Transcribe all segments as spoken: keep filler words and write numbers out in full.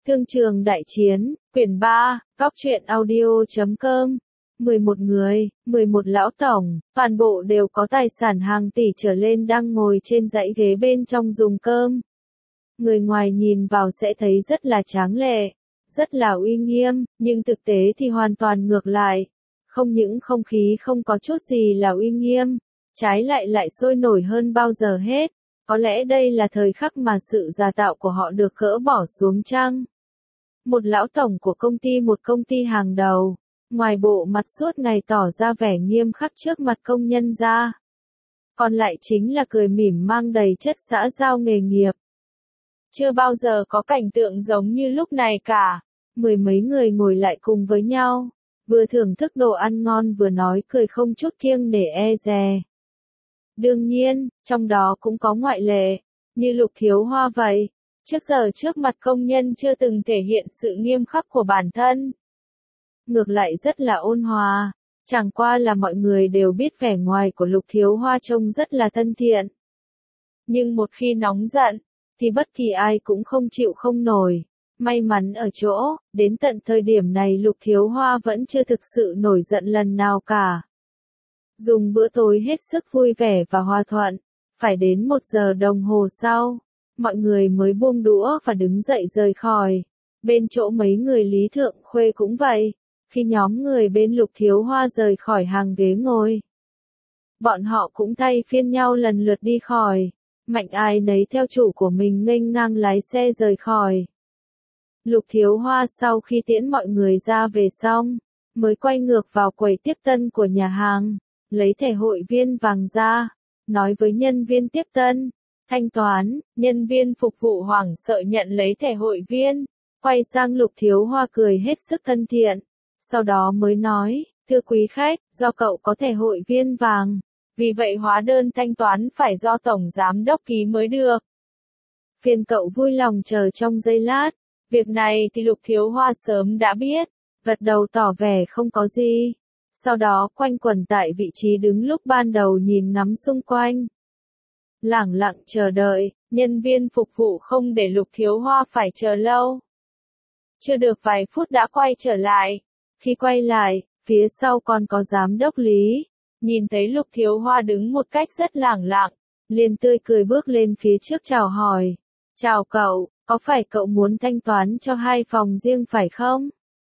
Thương trường đại chiến, quyển ba, góc truyện audio.com. mười một người, mười một lão tổng, toàn bộ đều có tài sản hàng tỷ trở lên đang ngồi trên dãy ghế bên trong dùng cơm. Người ngoài nhìn vào sẽ thấy rất là tráng lệ, rất là uy nghiêm, nhưng thực tế thì hoàn toàn ngược lại. Không những không khí không có chút gì là uy nghiêm, trái lại lại sôi nổi hơn bao giờ hết. Có lẽ đây là thời khắc mà sự giả tạo của họ được gỡ bỏ xuống chăng? Một lão tổng của công ty một công ty hàng đầu, ngoài bộ mặt suốt ngày tỏ ra vẻ nghiêm khắc trước mặt công nhân ra. Còn lại chính là cười mỉm mang đầy chất xã giao nghề nghiệp. Chưa bao giờ có cảnh tượng giống như lúc này cả. Mười mấy người ngồi lại cùng với nhau, vừa thưởng thức đồ ăn ngon vừa nói cười không chút kiêng nể e dè. Đương nhiên, trong đó cũng có ngoại lệ, như Lục Thiếu Hoa vậy. Trước giờ trước mặt công nhân chưa từng thể hiện sự nghiêm khắc của bản thân. Ngược lại rất là ôn hòa, chẳng qua là mọi người đều biết vẻ ngoài của Lục Thiếu Hoa trông rất là thân thiện. Nhưng một khi nóng giận, thì bất kỳ ai cũng không chịu không nổi. May mắn ở chỗ, đến tận thời điểm này Lục Thiếu Hoa vẫn chưa thực sự nổi giận lần nào cả. Dùng bữa tối hết sức vui vẻ và hòa thuận, phải đến một giờ đồng hồ sau, mọi người mới buông đũa và đứng dậy rời khỏi. Bên chỗ mấy người Lý Thượng Khuê cũng vậy, khi nhóm người bên Lục Thiếu Hoa rời khỏi hàng ghế ngồi, bọn họ cũng thay phiên nhau lần lượt đi khỏi, mạnh ai nấy theo chủ của mình nghênh ngang lái xe rời khỏi. Lục Thiếu Hoa sau khi tiễn mọi người ra về xong, mới quay ngược vào quầy tiếp tân của nhà hàng, lấy thẻ hội viên vàng ra, nói với nhân viên tiếp tân, thanh toán. Nhân viên phục vụ hoảng sợ nhận lấy thẻ hội viên, quay sang Lục Thiếu Hoa cười hết sức thân thiện, sau đó mới nói, thưa quý khách, do cậu có thẻ hội viên vàng, vì vậy hóa đơn thanh toán phải do Tổng Giám Đốc ký mới được. Phiền cậu vui lòng chờ trong giây lát. Việc này thì Lục Thiếu Hoa sớm đã biết, gật đầu tỏ vẻ không có gì. Sau đó quanh quẩn tại vị trí đứng lúc ban đầu nhìn ngắm xung quanh. Lẳng lặng chờ đợi, nhân viên phục vụ không để Lục Thiếu Hoa phải chờ lâu. Chưa được vài phút đã quay trở lại. Khi quay lại, phía sau còn có Giám Đốc Lý. Nhìn thấy Lục Thiếu Hoa đứng một cách rất lẳng lặng, liền tươi cười bước lên phía trước chào hỏi. Chào cậu, có phải cậu muốn thanh toán cho hai phòng riêng phải không?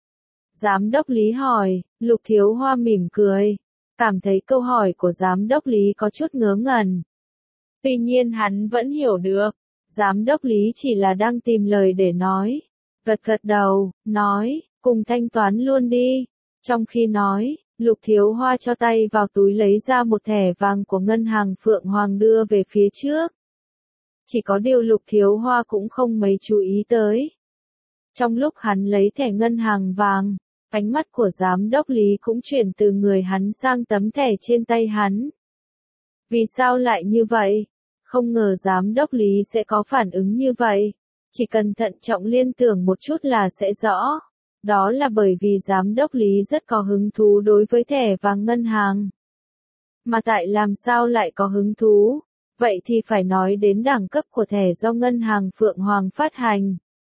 Giám Đốc Lý hỏi. Lục Thiếu Hoa mỉm cười, cảm thấy câu hỏi của Giám Đốc Lý có chút ngớ ngẩn. Tuy nhiên hắn vẫn hiểu được, Giám Đốc Lý chỉ là đang tìm lời để nói. Gật gật đầu, nói, cùng thanh toán luôn đi. Trong khi nói, Lục Thiếu Hoa cho tay vào túi lấy ra một thẻ vàng của ngân hàng Phượng Hoàng đưa về phía trước. Chỉ có điều Lục Thiếu Hoa cũng không mấy chú ý tới. Trong lúc hắn lấy thẻ ngân hàng vàng, ánh mắt của Giám Đốc Lý cũng chuyển từ người hắn sang tấm thẻ trên tay hắn. Vì sao lại như vậy? Không ngờ Giám Đốc Lý sẽ có phản ứng như vậy. Chỉ cần thận trọng liên tưởng một chút là sẽ rõ. Đó là bởi vì Giám Đốc Lý rất có hứng thú đối với thẻ vàng ngân hàng. Mà tại làm sao lại có hứng thú? Vậy thì phải nói đến đẳng cấp của thẻ do ngân hàng Phượng Hoàng phát hành.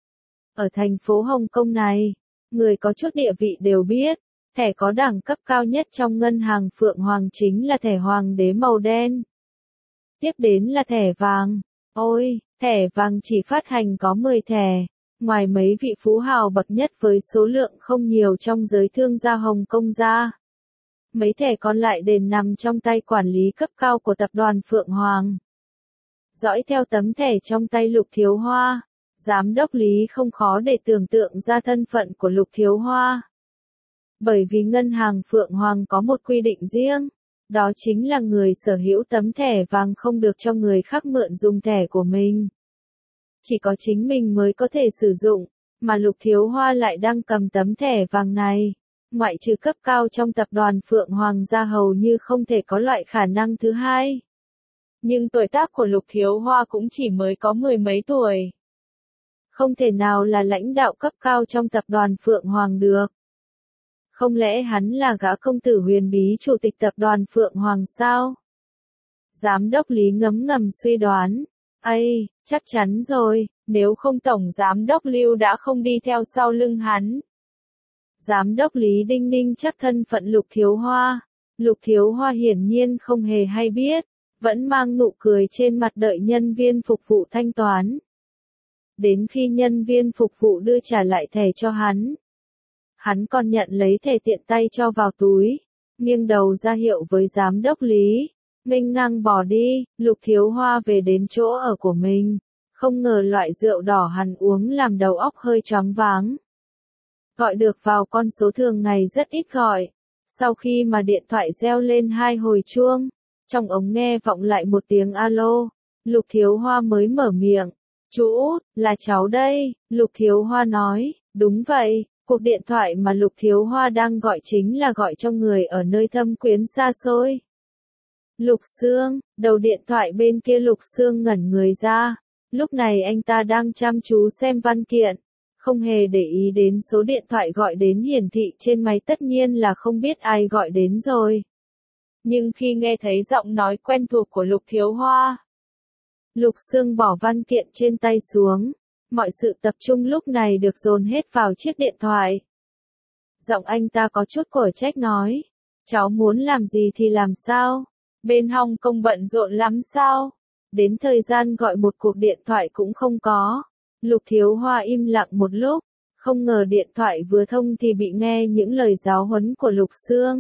Ở thành phố Hồng Kông này, người có chút địa vị đều biết, thẻ có đẳng cấp cao nhất trong ngân hàng Phượng Hoàng chính là thẻ Hoàng đế màu đen. Tiếp đến là thẻ vàng. Ôi, thẻ vàng chỉ phát hành có mười thẻ, ngoài mấy vị phú hào bậc nhất với số lượng không nhiều trong giới thương gia Hồng Kông ra. Mấy thẻ còn lại đều nằm trong tay quản lý cấp cao của tập đoàn Phượng Hoàng. Dõi theo tấm thẻ trong tay Lục Thiếu Hoa, Giám Đốc Lý không khó để tưởng tượng ra thân phận của Lục Thiếu Hoa. Bởi vì ngân hàng Phượng Hoàng có một quy định riêng, đó chính là người sở hữu tấm thẻ vàng không được cho người khác mượn dùng thẻ của mình. Chỉ có chính mình mới có thể sử dụng, mà Lục Thiếu Hoa lại đang cầm tấm thẻ vàng này. Ngoại trừ cấp cao trong tập đoàn Phượng Hoàng ra hầu như không thể có loại khả năng thứ hai. Nhưng tuổi tác của Lục Thiếu Hoa cũng chỉ mới có mười mấy tuổi. Không thể nào là lãnh đạo cấp cao trong tập đoàn Phượng Hoàng được. Không lẽ hắn là gã công tử huyền bí chủ tịch tập đoàn Phượng Hoàng sao? Giám Đốc Lý ngấm ngầm suy đoán. Ây, chắc chắn rồi, nếu không Tổng Giám đốc Lưu đã không đi theo sau lưng hắn. Giám đốc Lý Đinh Ninh chắc thân phận Lục Thiếu Hoa. Lục Thiếu Hoa hiển nhiên không hề hay biết, vẫn mang nụ cười trên mặt đợi nhân viên phục vụ thanh toán. Đến khi nhân viên phục vụ đưa trả lại thẻ cho hắn, hắn còn nhận lấy thẻ tiện tay cho vào túi, nghiêng đầu ra hiệu với giám đốc Lý, nghênh ngang bỏ đi. Lục Thiếu Hoa về đến chỗ ở của mình, không ngờ loại rượu đỏ hắn uống làm đầu óc hơi choáng váng. Gọi được vào con số thường ngày rất ít gọi. Sau khi mà điện thoại reo lên hai hồi chuông, trong ống nghe vọng lại một tiếng alo, Lục Thiếu Hoa mới mở miệng. Chú Út, là cháu đây, Lục Thiếu Hoa nói. Đúng vậy, cuộc điện thoại mà Lục Thiếu Hoa đang gọi chính là gọi cho người ở nơi thâm quyến xa xôi. Lục Sương, đầu điện thoại bên kia Lục Sương ngẩn người ra, lúc này anh ta đang chăm chú xem văn kiện, không hề để ý đến số điện thoại gọi đến hiển thị trên máy, tất nhiên là không biết ai gọi đến rồi. Nhưng khi nghe thấy giọng nói quen thuộc của Lục Thiếu Hoa, Lục Sương bỏ văn kiện trên tay xuống, mọi sự tập trung lúc này được dồn hết vào chiếc điện thoại. Giọng anh ta có chút cổ trách nói, cháu muốn làm gì thì làm sao, bên Hồng Kông bận rộn lắm sao, đến thời gian gọi một cuộc điện thoại cũng không có. Lục Thiếu Hoa im lặng một lúc, không ngờ điện thoại vừa thông thì bị nghe những lời giáo huấn của Lục Sương.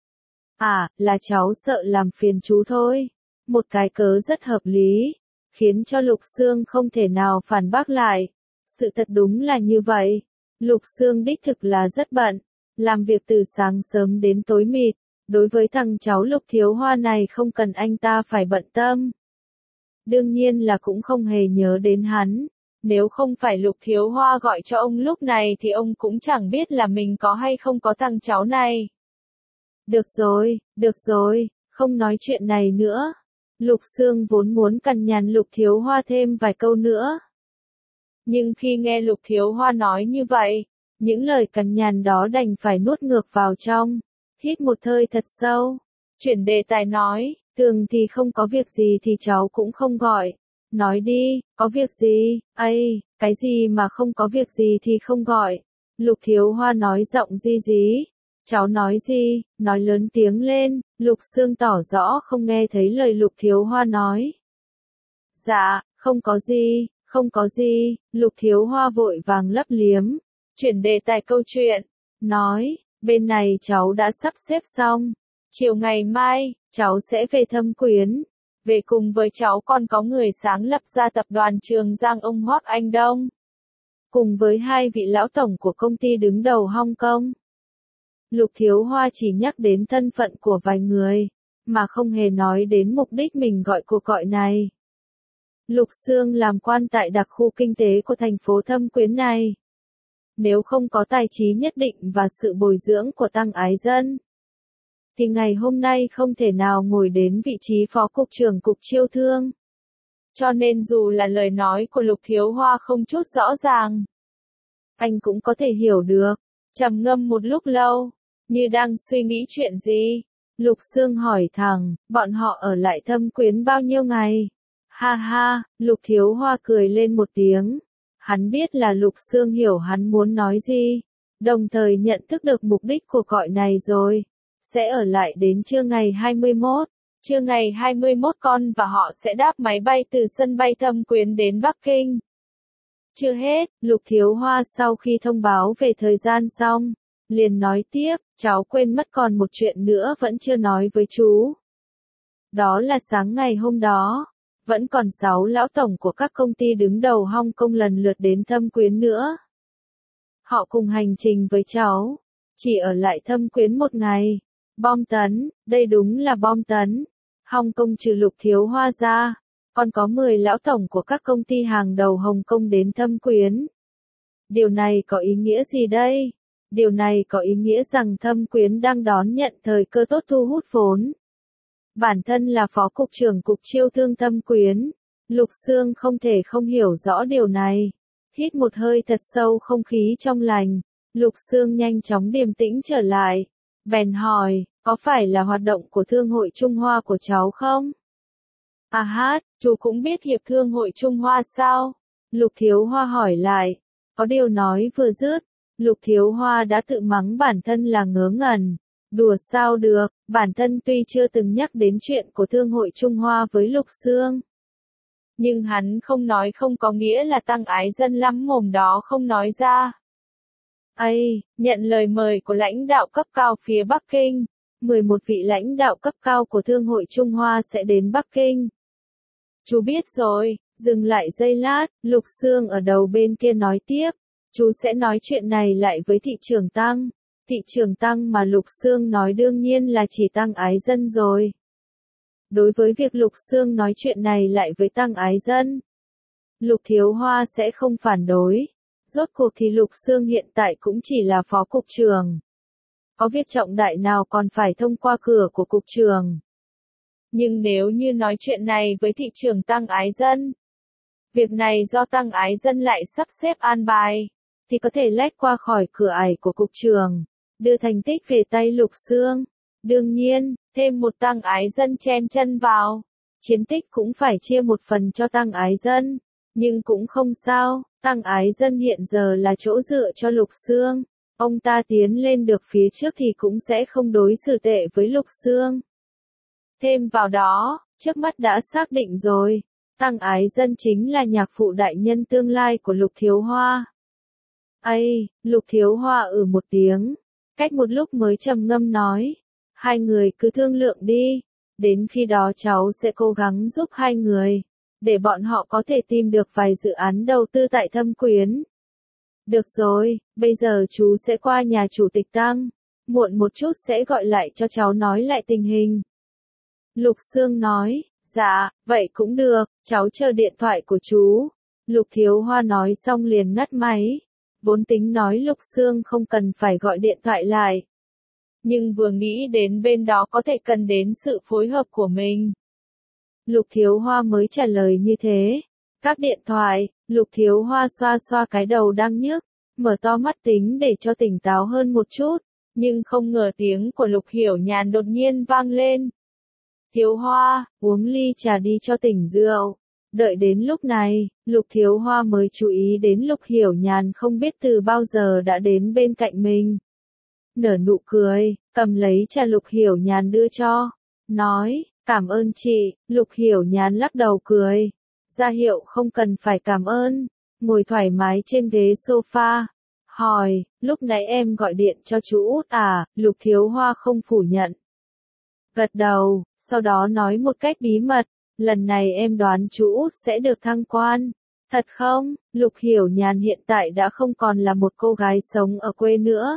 À, là cháu sợ làm phiền chú thôi. Một cái cớ rất hợp lý, khiến cho Lục Sương không thể nào phản bác lại. Sự thật đúng là như vậy. Lục Sương đích thực là rất bận, làm việc từ sáng sớm đến tối mịt. Đối với thằng cháu Lục Thiếu Hoa này không cần anh ta phải bận tâm. Đương nhiên là cũng không hề nhớ đến hắn. Nếu không phải Lục Thiếu Hoa gọi cho ông lúc này thì ông cũng chẳng biết là mình có hay không có thằng cháu này. Được rồi, được rồi, không nói chuyện này nữa. Lục Sương vốn muốn cằn nhằn Lục Thiếu Hoa thêm vài câu nữa. Nhưng khi nghe Lục Thiếu Hoa nói như vậy, những lời cằn nhằn đó đành phải nuốt ngược vào trong. Hít một hơi thật sâu, chuyển đề tài nói, thường thì không có việc gì thì cháu cũng không gọi. Nói đi, có việc gì, ây, cái gì mà không có việc gì thì không gọi. Lục Thiếu Hoa nói giọng di dí. Cháu nói gì, nói lớn tiếng lên. Lục Sương tỏ rõ không nghe thấy lời Lục Thiếu Hoa nói. Dạ, không có gì, không có gì. Lục Thiếu Hoa vội vàng lấp liếm, chuyển đề tài câu chuyện, nói, bên này cháu đã sắp xếp xong. Chiều ngày mai, cháu sẽ về Thâm Quyến. Về cùng với cháu còn có người sáng lập ra tập đoàn Trường Giang ông Hoắc Anh Đông. Cùng với hai vị lão tổng của công ty đứng đầu Hong Kong. Lục Thiếu Hoa chỉ nhắc đến thân phận của vài người, mà không hề nói đến mục đích mình gọi cuộc gọi này. Lục Sương làm quan tại đặc khu kinh tế của thành phố Thâm Quyến này. Nếu không có tài trí nhất định và sự bồi dưỡng của Tăng Ái Dân, thì ngày hôm nay không thể nào ngồi đến vị trí phó cục trưởng cục chiêu thương. Cho nên dù là lời nói của Lục Thiếu Hoa không chút rõ ràng, anh cũng có thể hiểu được. Trầm ngâm một lúc lâu, như đang suy nghĩ chuyện gì, Lục Sương hỏi thẳng, bọn họ ở lại Thâm Quyến bao nhiêu ngày? Ha ha, Lục Thiếu Hoa cười lên một tiếng. Hắn biết là Lục Sương hiểu hắn muốn nói gì, đồng thời nhận thức được mục đích của gọi này rồi. Sẽ ở lại đến trưa ngày hai mươi mốt. Trưa ngày hai mươi mốt con và họ sẽ đáp máy bay từ sân bay Thâm Quyến đến Bắc Kinh. Chưa hết, Lục Thiếu Hoa sau khi thông báo về thời gian xong, liền nói tiếp, cháu quên mất còn một chuyện nữa vẫn chưa nói với chú. Đó là sáng ngày hôm đó, vẫn còn sáu lão tổng của các công ty đứng đầu Hong Kong lần lượt đến Thâm Quyến nữa. Họ cùng hành trình với cháu, chỉ ở lại Thâm Quyến một ngày. Bom tấn, đây đúng là bom tấn. Hong Kong trừ Lục Thiếu Hoa ra, còn có mười lão tổng của các công ty hàng đầu Hồng Kông đến Thâm Quyến. Điều này có ý nghĩa gì đây? Điều này có ý nghĩa rằng Thâm Quyến đang đón nhận thời cơ tốt thu hút vốn. Bản thân là phó cục trưởng cục chiêu thương Thâm Quyến, Lục Sương không thể không hiểu rõ điều này. Hít một hơi thật sâu không khí trong lành, Lục Sương nhanh chóng điềm tĩnh trở lại. Bèn hỏi, có phải là hoạt động của Thương hội Trung Hoa của cháu không? À hát, chú cũng biết Hiệp Thương hội Trung Hoa sao? Lục Thiếu Hoa hỏi lại. Có điều nói vừa dứt, Lục Thiếu Hoa đã tự mắng bản thân là ngớ ngẩn. Đùa sao được, bản thân tuy chưa từng nhắc đến chuyện của Thương hội Trung Hoa với Lục Xương. Nhưng hắn không nói không có nghĩa là Tăng Ái Dân lắm mồm đó không nói ra. Ây, nhận lời mời của lãnh đạo cấp cao phía Bắc Kinh, mười một vị lãnh đạo cấp cao của Thương hội Trung Hoa sẽ đến Bắc Kinh. Chú biết rồi, dừng lại giây lát, Lục Xương ở đầu bên kia nói tiếp, chú sẽ nói chuyện này lại với thị trưởng Tăng. Thị trưởng Tăng mà Lục Xương nói đương nhiên là chỉ Tăng Ái Dân rồi. Đối với việc Lục Xương nói chuyện này lại với Tăng Ái Dân, Lục Thiếu Hoa sẽ không phản đối. Rốt cuộc thì Lục Xương hiện tại cũng chỉ là phó cục trưởng. Có việc trọng đại nào còn phải thông qua cửa của cục trưởng. Nhưng nếu như nói chuyện này với thị trưởng Tăng Ái Dân, việc này do Tăng Ái Dân lại sắp xếp an bài, thì có thể lách qua khỏi cửa ải của cục trưởng, đưa thành tích về tay Lục Xương. Đương nhiên, thêm một Tăng Ái Dân chen chân vào, chiến tích cũng phải chia một phần cho Tăng Ái Dân. Nhưng cũng không sao, Tăng Ái Dân hiện giờ là chỗ dựa cho Lục Xương. Ông ta tiến lên được phía trước thì cũng sẽ không đối xử tệ với Lục Xương. Thêm vào đó, trước mắt đã xác định rồi, Tăng Ái Dân chính là nhạc phụ đại nhân tương lai của Lục Thiếu Hoa. Ây, Lục Thiếu Hoa ừ một tiếng, cách một lúc mới trầm ngâm nói, hai người cứ thương lượng đi, đến khi đó cháu sẽ cố gắng giúp hai người, để bọn họ có thể tìm được vài dự án đầu tư tại Thâm Quyến. Được rồi, bây giờ chú sẽ qua nhà chủ tịch Tăng, muộn một chút sẽ gọi lại cho cháu nói lại tình hình. Lục Xương nói, dạ, vậy cũng được, cháu chờ điện thoại của chú. Lục Thiếu Hoa nói xong liền ngắt máy, vốn tính nói Lục Xương không cần phải gọi điện thoại lại. Nhưng vừa nghĩ đến bên đó có thể cần đến sự phối hợp của mình, Lục Thiếu Hoa mới trả lời như thế. Các điện thoại, Lục Thiếu Hoa xoa xoa cái đầu đang nhức, mở to mắt tính để cho tỉnh táo hơn một chút, nhưng không ngờ tiếng của Lục Hiểu Nhàn đột nhiên vang lên. Thiếu Hoa, uống ly trà đi cho tỉnh rượu. Đợi đến lúc này, Lục Thiếu Hoa mới chú ý đến Lục Hiểu Nhàn không biết từ bao giờ đã đến bên cạnh mình. Nở nụ cười, cầm lấy trà Lục Hiểu Nhàn đưa cho, nói, cảm ơn chị. Lục Hiểu Nhàn lắc đầu cười, ra hiệu không cần phải cảm ơn, ngồi thoải mái trên ghế sofa. Hỏi, lúc nãy em gọi điện cho chú Út à? Lục Thiếu Hoa không phủ nhận. Gật đầu, sau đó nói một cách bí mật, lần này em đoán chú Út sẽ được thăng quan. Thật không? Lục Hiểu Nhàn hiện tại đã không còn là một cô gái sống ở quê nữa.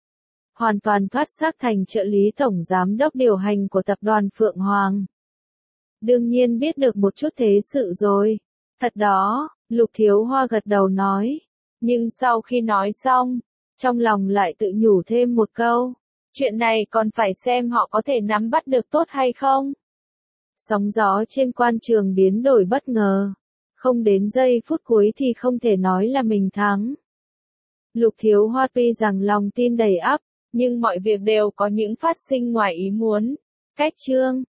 Hoàn toàn thoát xác thành trợ lý tổng giám đốc điều hành của tập đoàn Phượng Hoàng. Đương nhiên biết được một chút thế sự rồi. Thật đó, Lục Thiếu Hoa gật đầu nói. Nhưng sau khi nói xong, trong lòng lại tự nhủ thêm một câu. Chuyện này còn phải xem họ có thể nắm bắt được tốt hay không. Sóng gió trên quan trường biến đổi bất ngờ. Không đến giây phút cuối thì không thể nói là mình thắng. Lục Thiếu Hoa tuy rằng lòng tin đầy ắp, nhưng mọi việc đều có những phát sinh ngoài ý muốn. Cách chương